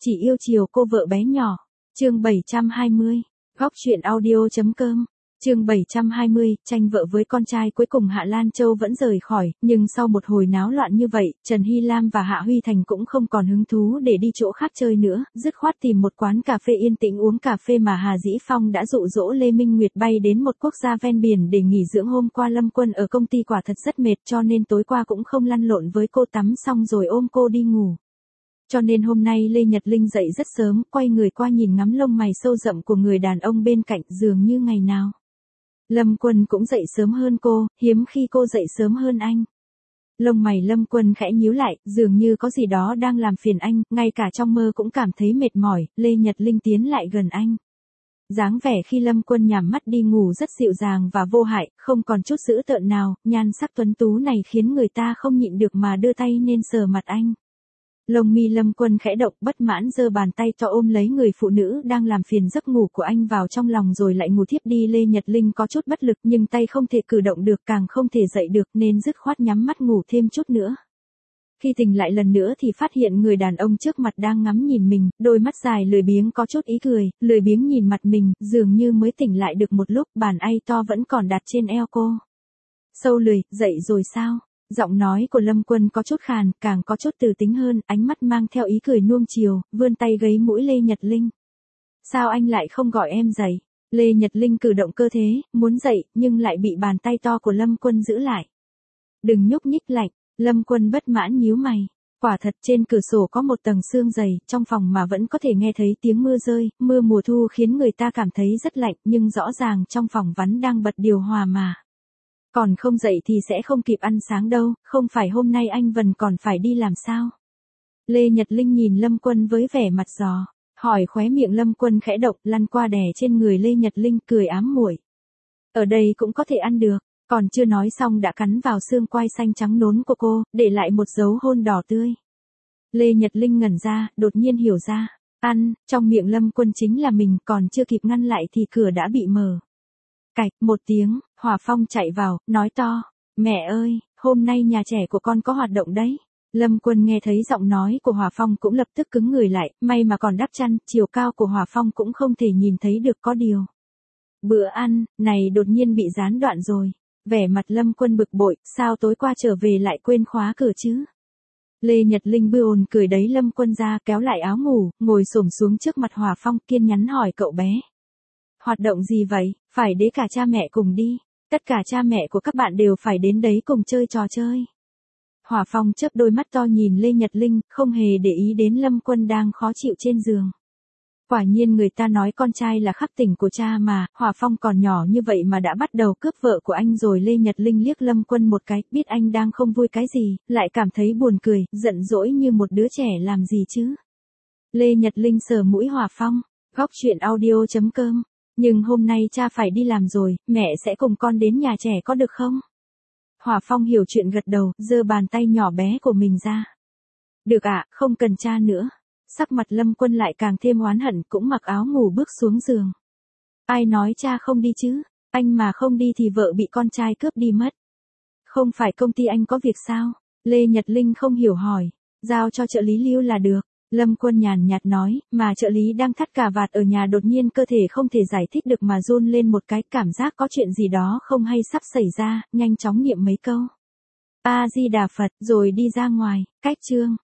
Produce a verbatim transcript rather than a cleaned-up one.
chỉ yêu chiều cô vợ bé nhỏ. Chương bảy trăm hai mươi. Góc truyện audio.com. Chương bảy trăm hai mươi, tranh vợ với con trai. Cuối cùng Hạ Lan Châu vẫn rời khỏi, nhưng sau một hồi náo loạn như vậy, Trần Hy Lam và Hạ Huy Thành cũng không còn hứng thú để đi chỗ khác chơi nữa, dứt khoát tìm một quán cà phê yên tĩnh uống cà phê mà Hà Dĩ Phong đã dụ dỗ Lê Minh Nguyệt bay đến một quốc gia ven biển để nghỉ dưỡng. Hôm qua Lâm Quân ở công ty quả thật rất mệt, cho nên tối qua cũng không lăn lộn với cô, tắm xong rồi ôm cô đi ngủ. Cho nên hôm nay Lê Nhật Linh dậy rất sớm, quay người qua nhìn ngắm lông mày sâu rậm của người đàn ông bên cạnh, dường như ngày nào Lâm Quân cũng dậy sớm hơn cô, hiếm khi cô dậy sớm hơn anh. Lông mày Lâm Quân khẽ nhíu lại, dường như có gì đó đang làm phiền anh, ngay cả trong mơ cũng cảm thấy mệt mỏi. Lê Nhật Linh tiến lại gần anh. Dáng vẻ khi Lâm Quân nhắm mắt đi ngủ rất dịu dàng và vô hại, không còn chút dữ tợn nào, nhan sắc tuấn tú này khiến người ta không nhịn được mà đưa tay nên sờ mặt anh. Lông mi Lâm Quân khẽ động, bất mãn giơ bàn tay to ôm lấy người phụ nữ đang làm phiền giấc ngủ của anh vào trong lòng rồi lại ngủ thiếp đi. Lê Nhật Linh có chút bất lực nhưng tay không thể cử động được, càng không thể dậy được nên dứt khoát nhắm mắt ngủ thêm chút nữa. Khi tỉnh lại lần nữa thì phát hiện người đàn ông trước mặt đang ngắm nhìn mình, đôi mắt dài lười biếng có chút ý cười, lười biếng nhìn mặt mình, dường như mới tỉnh lại được một lúc, bàn tay to vẫn còn đặt trên eo cô. Sâu lười, dậy rồi sao? Giọng nói của Lâm Quân có chút khàn, càng có chút từ tính hơn, ánh mắt mang theo ý cười nuông chiều, vươn tay gáy mũi Lê Nhật Linh. Sao anh lại không gọi em dậy? Lê Nhật Linh cử động cơ thế, muốn dậy, nhưng lại bị bàn tay to của Lâm Quân giữ lại. Đừng nhúc nhích lạnh. Lâm Quân bất mãn nhíu mày. Quả thật trên cửa sổ có một tầng sương dày, trong phòng mà vẫn có thể nghe thấy tiếng mưa rơi, mưa mùa thu khiến người ta cảm thấy rất lạnh, nhưng rõ ràng trong phòng vắn đang bật điều hòa mà. Còn không dậy thì sẽ không kịp ăn sáng đâu, không phải hôm nay anh Vân còn phải đi làm sao? Lê Nhật Linh nhìn Lâm Quân với vẻ mặt giò hỏi. Khóe miệng Lâm Quân khẽ động, lăn qua đè trên người Lê Nhật Linh, cười ám muội. Ở đây cũng có thể ăn được. Còn chưa nói xong đã cắn vào xương quai xanh trắng nốn của cô, để lại một dấu hôn đỏ tươi. Lê Nhật Linh ngẩn ra, đột nhiên hiểu ra. Ăn, trong miệng Lâm Quân chính là mình, còn chưa kịp ngăn lại thì cửa đã bị mở. Cạch, một tiếng, Hòa Phong chạy vào, nói to. Mẹ ơi, hôm nay nhà trẻ của con có hoạt động đấy. Lâm Quân nghe thấy giọng nói của Hòa Phong cũng lập tức cứng người lại, may mà còn đắp chăn, chiều cao của Hòa Phong cũng không thể nhìn thấy được, có điều. Bữa ăn, này đột nhiên bị gián đoạn rồi. Vẻ mặt Lâm Quân bực bội, sao tối qua trở về lại quên khóa cửa chứ? Lê Nhật Linh bư ồn cười đẩy Lâm Quân ra, kéo lại áo ngủ, ngồi xổm xuống trước mặt Hòa Phong, kiên nhắn hỏi cậu bé. Hoạt động gì vậy? Phải để cả cha mẹ cùng đi. Tất cả cha mẹ của các bạn đều phải đến đấy cùng chơi trò chơi. Hòa Phong chớp đôi mắt to nhìn Lê Nhật Linh, không hề để ý đến Lâm Quân đang khó chịu trên giường. Quả nhiên người ta nói con trai là khắc tỉnh của cha mà, Hòa Phong còn nhỏ như vậy mà đã bắt đầu cướp vợ của anh rồi. Lê Nhật Linh liếc Lâm Quân một cái, biết anh đang không vui cái gì, lại cảm thấy buồn cười, giận dỗi như một đứa trẻ làm gì chứ. Lê Nhật Linh sờ mũi Hòa Phong, góc truyện audio.com. Nhưng hôm nay cha phải đi làm rồi, mẹ sẽ cùng con đến nhà trẻ có được không? Hòa Phong hiểu chuyện gật đầu, giơ bàn tay nhỏ bé của mình ra. Được ạ, không cần cha nữa. Sắc mặt Lâm Quân lại càng thêm oán hận, cũng mặc áo ngủ bước xuống giường. Ai nói cha không đi chứ? Anh mà không đi thì vợ bị con trai cướp đi mất. Không phải công ty anh có việc sao? Lê Nhật Linh không hiểu hỏi. Giao cho trợ lý Lưu là được. Lâm Quân nhàn nhạt nói, mà trợ lý đang thắt cà vạt ở nhà đột nhiên cơ thể không thể giải thích được mà run lên một cái, cảm giác có chuyện gì đó không hay sắp xảy ra, nhanh chóng niệm mấy câu. A Di Đà Phật, rồi đi ra ngoài. Cách chương.